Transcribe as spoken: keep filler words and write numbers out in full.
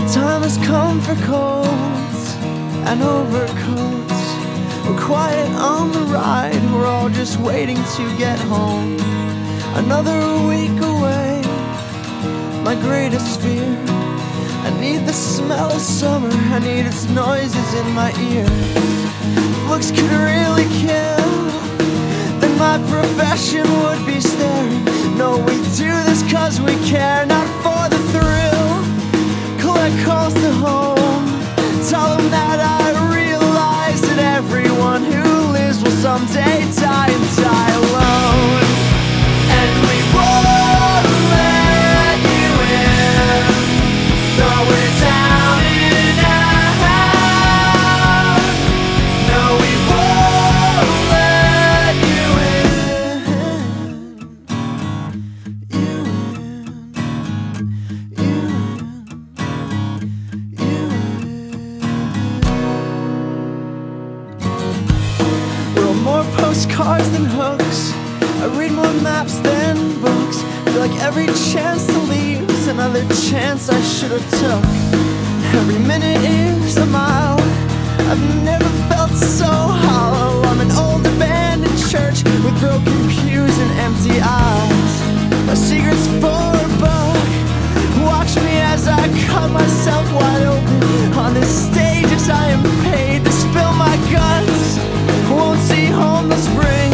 The time has come for coats and overcoats. We're quiet on the ride, we're all just waiting to get home. Another week away, my greatest fear. I need the smell of summer, I need its noises in my ears. Looks could really kill, then my profession would be staring. No, we do this cause we care, not for the thrill. Collect calls to home, tell them that I realize that everyone who lives will someday die and die alone. And we won't let you in, though we're down and out. No, we won't let you in. You in, you in, you in. Roll more postcards than hooks, I read more maps than books. Feel like every chance to leave is another chance I should have took. Every minute is a mile, I've never felt so hollow. I'm an old abandoned church with broken pews and empty eyes. My secret's for a book, watch me as I cut myself wide open on this stage as I am paid to spill my guts. Won't see home this spring,